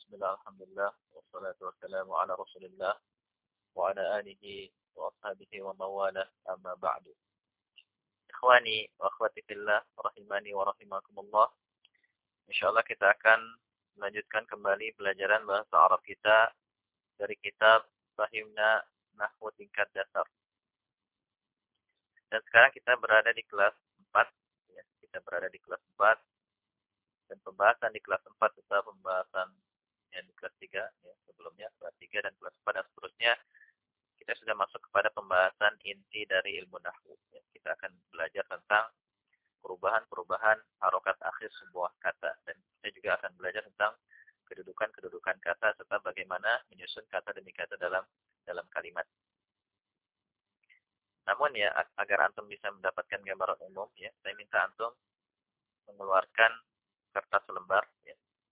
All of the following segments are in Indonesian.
Bismillah, alhamdulillah, wassalatu wassalamu ala rasulillah, wa ala alihi wa ashabihi wa mawalah, amma ba'du. Ikhwani wa akhwati fillah, rahimani wa rahimakumullah. Insyaallah kita akan melanjutkan kembali pelajaran bahasa Arab kita dari kitab Fahimna Nahwu Tingkat Dasar. Dan sekarang kita berada di kelas 4. Ya, kita berada di kelas 4. Dan pembahasan di kelas 4 tetap pembahasan yang di kelas 3. Ya, sebelumnya kelas 3 dan kelas 4 dan seterusnya. Kita sudah masuk kepada pembahasan inti dari ilmu nahwu. Ya, kita akan belajar tentang perubahan-perubahan harokat akhir sebuah kata. Dan kita juga akan belajar tentang kedudukan-kedudukan kata serta bagaimana menyusun kata demi kata dalam kalimat. Namun ya, agar antum bisa mendapatkan gambaran umum, ya, saya minta antum mengeluarkan kertas selembar. Ya.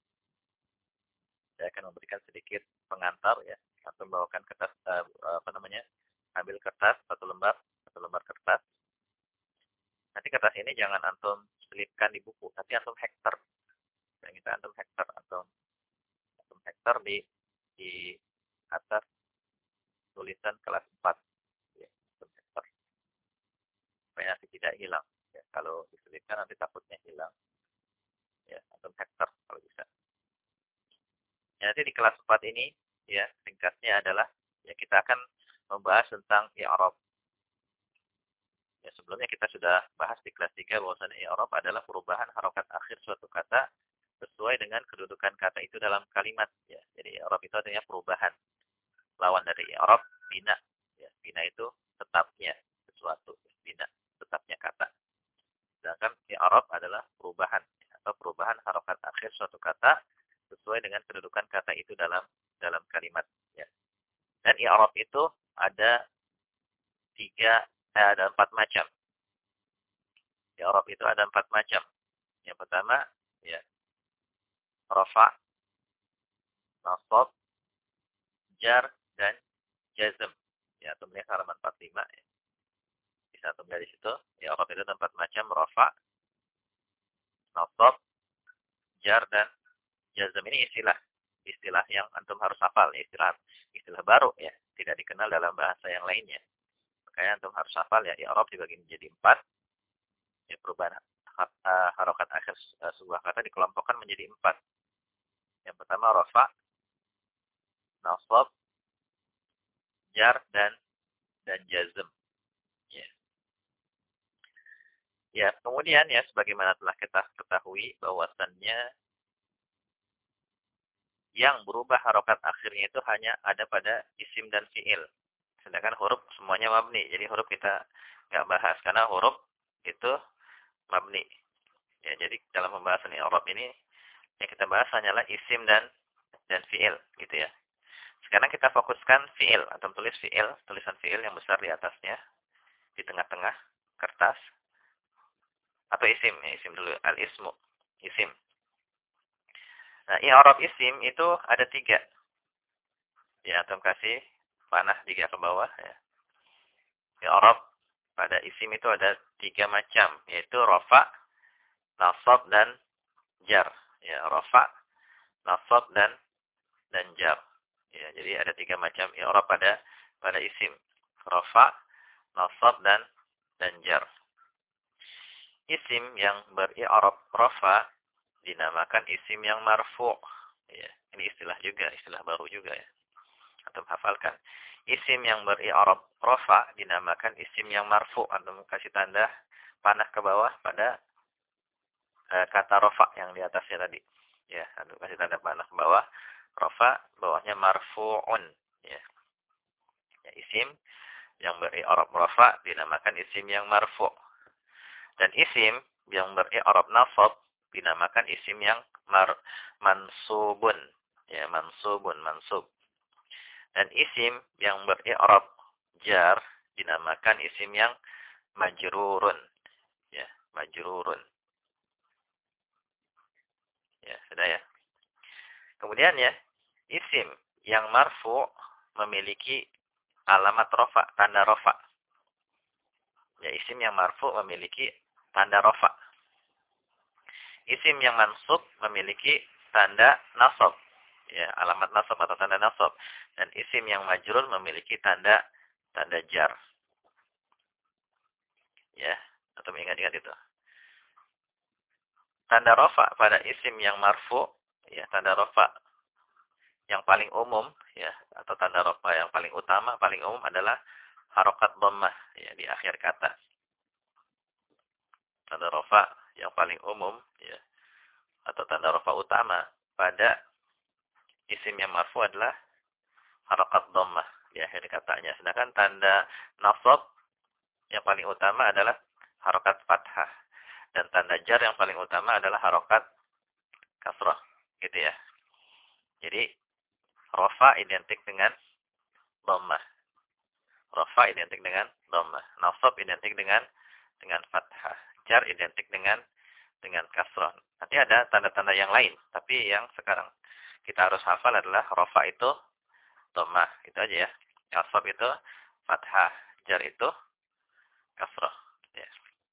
Saya akan memberikan sedikit pengantar. Ya, antum bawakan kertas, ambil kertas satu lembar kertas. Nanti kertas ini jangan antum selipkan di buku, tapi antum hektar. Saya minta antum hektar di atas tulisan kelas 4. Ya, antum hektar. Supaya nanti tidak hilang. Ya, kalau diselipkan nanti takutnya hilang. Ya, antum hektar kalau bisa. Ya, nanti di kelas 4 ini, ya, ringkasnya adalah, ya, kita akan membahas tentang i'rab. Ya, sebelumnya kita sudah bahas di kelas 3 bahwasanya i'rab adalah perubahan harokat akhir suatu kata sesuai dengan kedudukan kata itu dalam kalimat. Ya, jadi i'rab itu artinya perubahan. Lawan dari i'rab, bina. Ya, bina itu tetapnya sesuatu. Bina, tetapnya kata. Sedangkan i'rab adalah perubahan, atau perubahan harokat akhir suatu kata sesuai dengan kedudukan kata itu dalam kalimat. Ya. Dan i'rab itu ada ada 4 macam. I'rab itu ada 4 macam. Yang pertama, ya, rafa, nasab, jar, dan jazm. Ya, antum lihat halaman 45. Ya. Bisa antum lihat di situ. I'rab itu ada 4 macam, rafa, nasab, jar, dan jazm. Ini istilah yang antum harus hafal. Istilah baru, ya, tidak dikenal dalam bahasa yang lainnya. Makanya antum harus hafal, ya, i'rab dibagi menjadi 4. Ya, perubahan harokat akhir sebuah kata dikelompokkan menjadi 4. Yang pertama rafa, nasab, jar, dan jazm. Ya. Ya, kemudian, ya, sebagaimana telah kita ketahui bahwasannya yang berubah harokat akhirnya itu hanya ada pada isim dan fi'il. Sedangkan huruf semuanya mabni. Jadi huruf kita nggak bahas karena huruf itu mabni. Ya, jadi dalam pembahasan i'rab ini yang kita bahas hanyalah isim dan fi'il, gitu ya. Sekarang kita fokuskan fi'il. Atau tulis fi'il, tulisan fi'il yang besar di atasnya, di tengah-tengah kertas. Atau isim, ya, isim dulu, al-ismu, isim. Nah, i'rab isim itu ada 3. Ya, antum kasih panah 3 ke bawah, ya. I'rab pada isim itu ada 3 macam, yaitu rafa, nasab, dan jar. Ya, rafa, nasab, dan jar. Ya, jadi ada 3 macam i'rab pada isim. Rafa, nasab, dan jar. Isim yang beri'rab rafa dinamakan isim yang marfu'. Ya, ini istilah baru juga, ya. Antum hafalkan. Isim yang beri'rab rafa dinamakan isim yang marfu'. Antum kasih tanda panah ke bawah pada kata rafa yang di atasnya tadi. Ya, antum kasih tanda panah ke bawah. Rafa, bawahnya marfu'un. Ya. Ya, isim yang beri'rab rafa dinamakan isim yang marfu'. Dan isim yang beri'rab nasab dinamakan isim yang mansubun. Ya, mansub. Dan isim yang beri'rab jar dinamakan isim yang majrurun. Ya, majrurun. Ya, sudah, ya. Kemudian, ya, isim yang marfu memiliki alamat rafa, tanda rafa. Ya, isim yang marfu memiliki tanda rafa. Isim yang mansub memiliki tanda nasab. ya, alamat nasab atau tanda nasab. Dan isim yang majrur memiliki tanda jar. Ya, atau mengingat-ingat itu. Tanda rafa pada isim yang marfu, ya, tanda rafa yang paling umum, ya, atau tanda rafa yang paling utama, paling umum adalah harokat dhammah, ya, di akhir kata. Tanda rafa yang paling umum, ya, atau tanda rafa utama pada isim yang marfu adalah harokat dhammah di akhir katanya. Sedangkan tanda nasab yang paling utama adalah harokat fathah. Dan tanda jar yang paling utama adalah harokat kasrah. Gitu ya. Jadi, rafa identik dengan dhammah. Rafa identik dengan dhammah. Nasab identik dengan fathah. Jar identik dengan kasrah. Nanti ada tanda-tanda yang lain. Tapi yang sekarang kita harus hafal adalah rafa itu dhammah. Itu aja ya. Nasab itu fathah. Jar itu kasrah. Ya.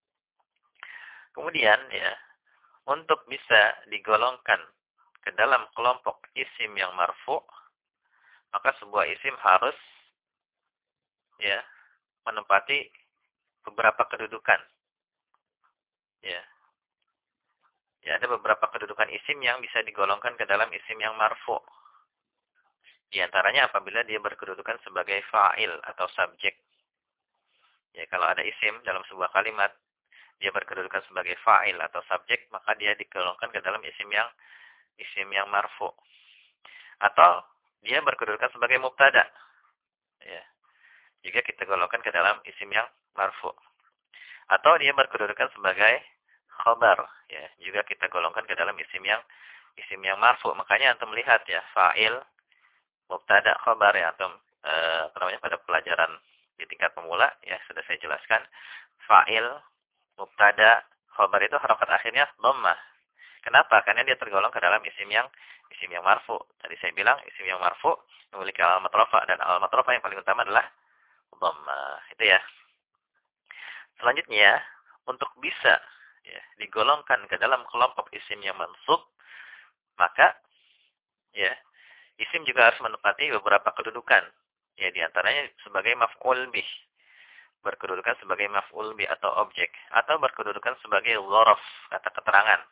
Kemudian ya, untuk bisa digolongkan ke dalam kelompok isim yang marfu, maka sebuah isim harus ya menempati beberapa kedudukan. Ya. Ya, ada beberapa kedudukan isim yang bisa digolongkan ke dalam isim yang marfu. Di antaranya apabila dia berkedudukan sebagai fa'il atau subjek. Ya, kalau ada isim dalam sebuah kalimat dia berkedudukan sebagai fa'il atau subjek, maka dia digolongkan ke dalam isim yang marfu. Atau dia berkedudukan sebagai mubtada. Ya. Juga kita golongkan ke dalam isim yang marfu. Atau dia berkedudukan sebagai khabar, ya, juga kita golongkan ke dalam isim yang marfu. Makanya antum melihat ya, fa'il, mubtada, khabar ya, antum pada pelajaran di tingkat pemula ya sudah saya jelaskan. Fa'il, mubtada, khabar itu harokat akhirnya dhammah. Kenapa? Karena dia tergolong ke dalam isim yang marfu. Tadi saya bilang isim yang marfu memiliki alamat rafa, dan alamat rafa yang paling utama adalah dhammah. Itu ya. Selanjutnya, untuk bisa ya, digolongkan ke dalam kelompok isim yang mansub, maka ya, isim juga harus menempati beberapa kedudukan. Ya, di antaranya sebagai maf'ul bih, berkedudukan sebagai maf'ul bih atau objek, atau berkedudukan sebagai dzaraf, kata keterangan.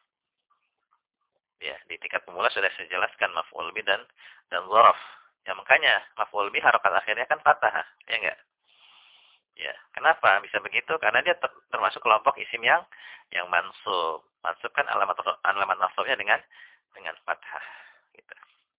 Ya, di tingkat pemula sudah saya jelaskan maf'ul bih dan dzaraf. Ya, makanya maf'ul bih harokat akhirnya kan fathah, ya enggak? Ya, kenapa bisa begitu? Karena dia termasuk kelompok isim yang mansub. Mansub kan alamat nasabnya dengan fathah. Gitu.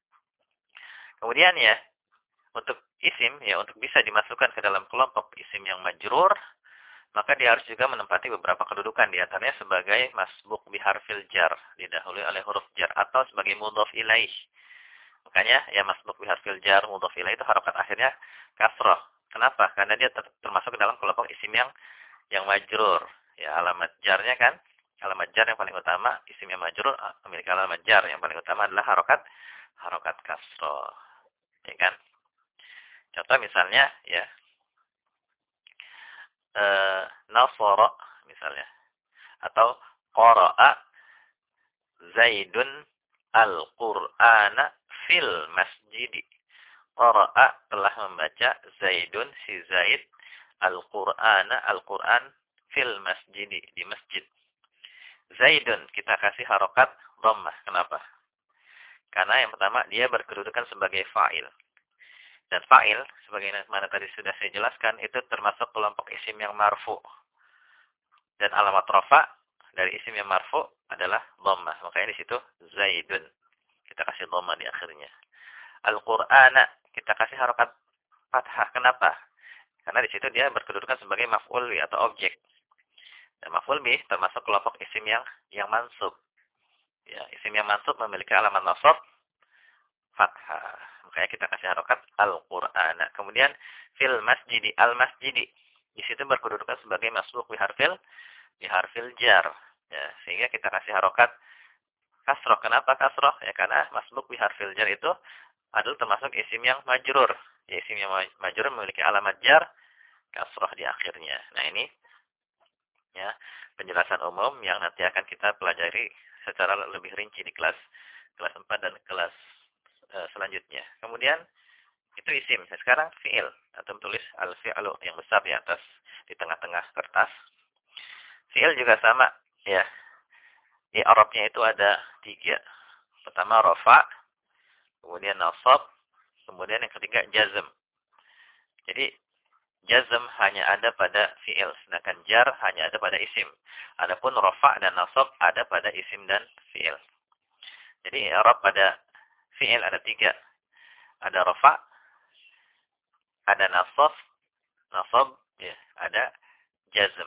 Kemudian ya, untuk isim ya, untuk bisa dimasukkan ke dalam kelompok isim yang majrur, maka dia harus juga menempati beberapa kedudukan, di antaranya sebagai masbuk biharfil jar, didahului oleh huruf jar, atau sebagai mudhaf ilaih. Makanya ya masbuk biharfil jar, mudhaf ilaih itu harokat akhirnya kasrah. Kenapa? Karena dia termasuk ke dalam kelompok isim yang majrur. Ya, alamat jarnya kan, alamat jar yang paling utama, isim yang majrur memiliki alamat jar yang paling utama adalah harokat kasrah. Ya kan? Contoh misalnya ya, nasara misalnya, atau qara'a Zaidun al-Qur'ana fil masjid. Qara'a telah membaca Zaidun si Zaid al-Qur'ana Al-Qur'an fil masjid di masjid. Zaidun kita kasih harokat dhammah. Kenapa? Karena yang pertama dia berkedudukan sebagai fa'il. Dan fa'il sebagaimana tadi sudah saya jelaskan itu termasuk kelompok isim yang marfu. Dan alamat rafa dari isim yang marfu adalah dhammah. Makanya di situ Zaidun. Kita kasih dhammah di akhirnya. Al-Qur'ana kita kasih harokat fathah. Kenapa? Karena di situ dia berkedudukan sebagai maf'ul bih atau objek. Dan maf'ul bih termasuk kelompok isim yang mansub. Ya, isim yang mansub memiliki alamat nasab fathah. Makanya kita kasih harokat Al-Qur'ana. Kemudian fil masjidi, al-masjidi. Di situ berkedudukan sebagai masbuk biharfil jar. Ya, sehingga kita kasih harokat kasroh. Kenapa kasroh? Ya karena masbuk biharfil jar itu adalah termasuk isim yang majrur. Ya, isim yang majrur memiliki alamat jar kasroh di akhirnya. Nah ini ya penjelasan umum yang nanti akan kita pelajari secara lebih rinci di kelas 4 dan kelas selanjutnya. Kemudian itu isim. Sekarang fi'il. Atau tulis al-fi'lu yang besar di atas, di tengah-tengah kertas. Fi'il juga sama. Ya. I'rabnya itu ada 3. Pertama rafa, kemudian nasab, kemudian yang ketiga jazm. Jadi jazm hanya ada pada fi'il, sedangkan jar hanya ada pada isim. Adapun rafa dan nasab ada pada isim dan fi'il. Jadi i'rab pada fi'il ada 3. Ada rafa, ada nasab, ya, ada jazm.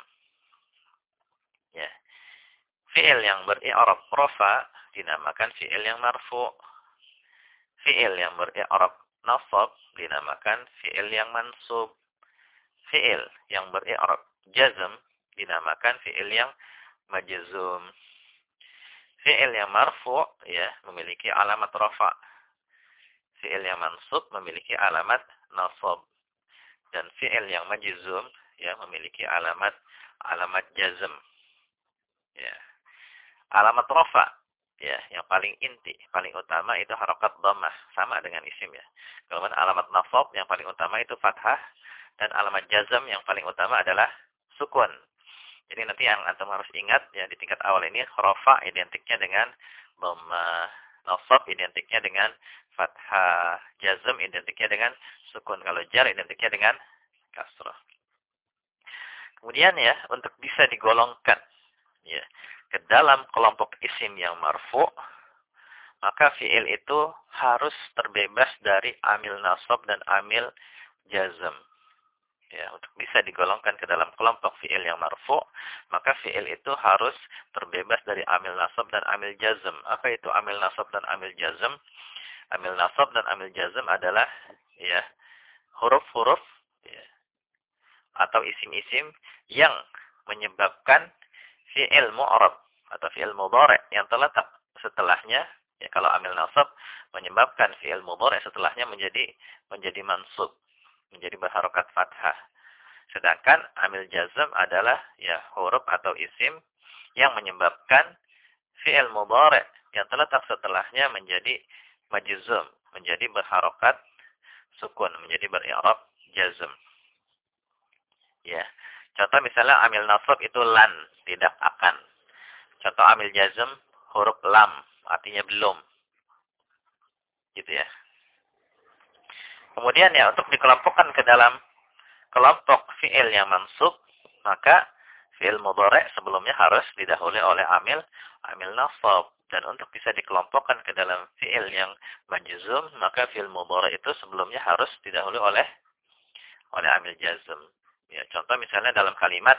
Ya. Fi'il yang beri'rab rafa dinamakan fi'il yang marfu'. Fi'il yang beri'rab nasab dinamakan fi'il yang mansub. Fi'il yang beri'rab jazm dinamakan fi'il yang majzum. Fi'il yang marfu' ya memiliki alamat rafa. Fi'il yang mansub memiliki alamat nasab. Dan fi'il yang majzum ya memiliki alamat jazm. Ya. Alamat rafa ya yang paling inti, paling utama itu harokat dhammah, sama dengan isim ya. Kemudian alamat nasab yang paling utama itu fathah, dan alamat jazm yang paling utama adalah sukun. Jadi nanti yang antum harus ingat ya di tingkat awal ini rafa identiknya dengan dhammah, nasab identiknya dengan fathah, jazm identiknya dengan sukun. Kalau jar identiknya dengan kasrah. Kemudian ya untuk bisa digolongkan ya ke dalam kelompok isim yang marfu, maka fi'il itu harus terbebas dari amil nasab dan amil jazm. Ya, untuk bisa digolongkan ke dalam kelompok fi'il yang marfu, maka fi'il itu harus terbebas dari amil nasab dan amil jazm. Apa itu amil nasab dan amil jazm? Amil nasab dan amil jazm adalah ya huruf-huruf ya, atau isim-isim yang menyebabkan fi'il mu'rab atau fi'il mudhari' yang terletak setelahnya, ya kalau amil nasab menyebabkan fi'il mudhari' setelahnya menjadi mansub, menjadi berharokat fathah. Sedangkan amil jazm adalah ya huruf atau isim yang menyebabkan fi'il mudhari' yang terletak setelahnya menjadi majzum, menjadi berharokat sukun, menjadi beri'rab jazm. Ya. Contoh misalnya amil nasab itu lan, tidak akan. Contoh amil jazm huruf lam, artinya belum. Gitu ya. Kemudian ya untuk dikelompokkan ke dalam kelompok fi'il yang mansub, maka fi'il mudhari' sebelumnya harus didahului oleh amil nasab. Dan untuk bisa dikelompokkan ke dalam fi'il yang majzum, maka fi'il mudhari' itu sebelumnya harus didahului oleh amil jazm. Ya, contoh misalnya dalam kalimat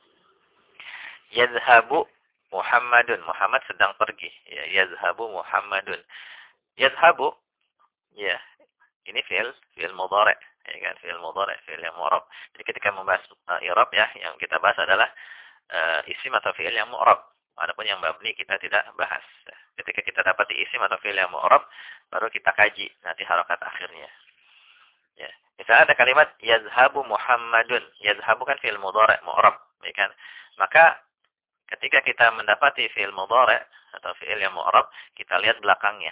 yazhabu Muhammadun, Muhammad sedang pergi. Ya, yazhabu Muhammadun. Yazhabu ya, ini fi'il mudhari', ya kan, fi'il mudhari', fi'il yang mu'rab. Jadi ketika membahas i'rab ya, yang kita bahas adalah isim atau fi'il yang mu'rab. Adapun yang mabni kita tidak bahas. Ketika kita dapat isim atau fi'il yang mu'rab, baru kita kaji nanti harokat akhirnya. Ya. Misalnya ada kalimat yazhabu Muhammadun. Yazhabu kan fi'il mudhari' mu'rab, ya kan? Maka ketika kita mendapati fi'il mudhari' atau fi'il yang mu'rab, kita lihat belakangnya.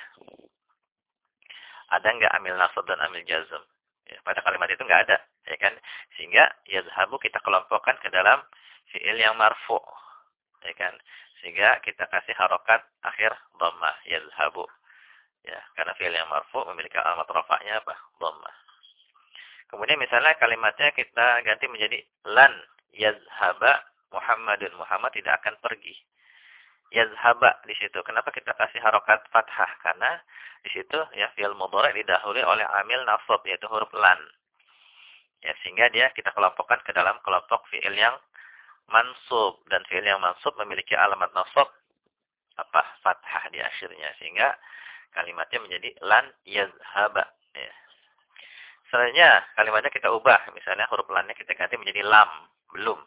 Ada enggak amil nasab dan amil jazm? Ya, pada kalimat itu enggak ada, ya kan? Sehingga yazhabu kita kelompokkan ke dalam fi'il yang marfu', ya kan? Sehingga kita kasih harokat akhir dhammah, yazhabu. Ya, karena fi'il yang marfu' memiliki alamat rafa'nya apa? Dhammah. Kemudian misalnya kalimatnya kita ganti menjadi lan yazhaba Muhammadun. Muhammad tidak akan pergi. Yazhaba di situ. Kenapa kita kasih harokat fathah? Karena di situ ya fi'il mudhari' didahului oleh amil nasab yaitu huruf lan. Ya, sehingga dia kita kelompokkan ke dalam kelompok fi'il yang mansub, dan fi'il yang mansub memiliki alamat nasab apa? Fathah di akhirnya, sehingga kalimatnya menjadi lan yazhaba. Ya. Selanjutnya kalimatnya kita ubah, misalnya huruf lannya kita ganti menjadi lam, belum.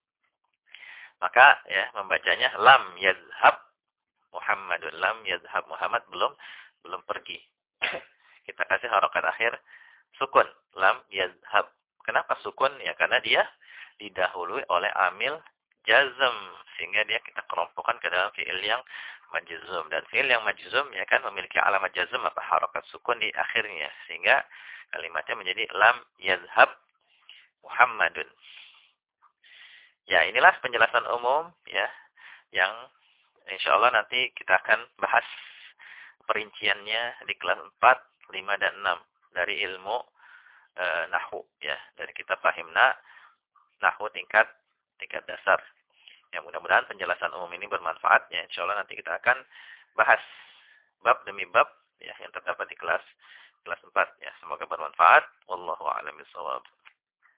Maka ya membacanya lam yazhab Muhammadun, lam yazhab Muhammad belum pergi. Kita kasih harokat akhir sukun, lam yazhab. Kenapa sukun? Ya karena dia didahului oleh amil jazm, sehingga dia kita kelompokkan ke dalam fi'il yang majzum. Dan fi'il yang majzum ya kan memiliki alamat jazm atau harakat sukun di akhirnya. Sehingga kalimatnya menjadi lam yazhab Muhammadun. Ya, inilah penjelasan umum ya yang insya Allah nanti kita akan bahas perinciannya di kelas 4, 5 dan 6 dari ilmu nahwu ya, dari kitab Fahimna Nahwu tingkat dasar. Ya, mudah-mudahan penjelasan umum ini bermanfaat ya. Insya Allah nanti kita akan bahas bab demi bab ya yang terdapat di kelas 4 ya. Semoga bermanfaat. Wallahu a'lam bishawab.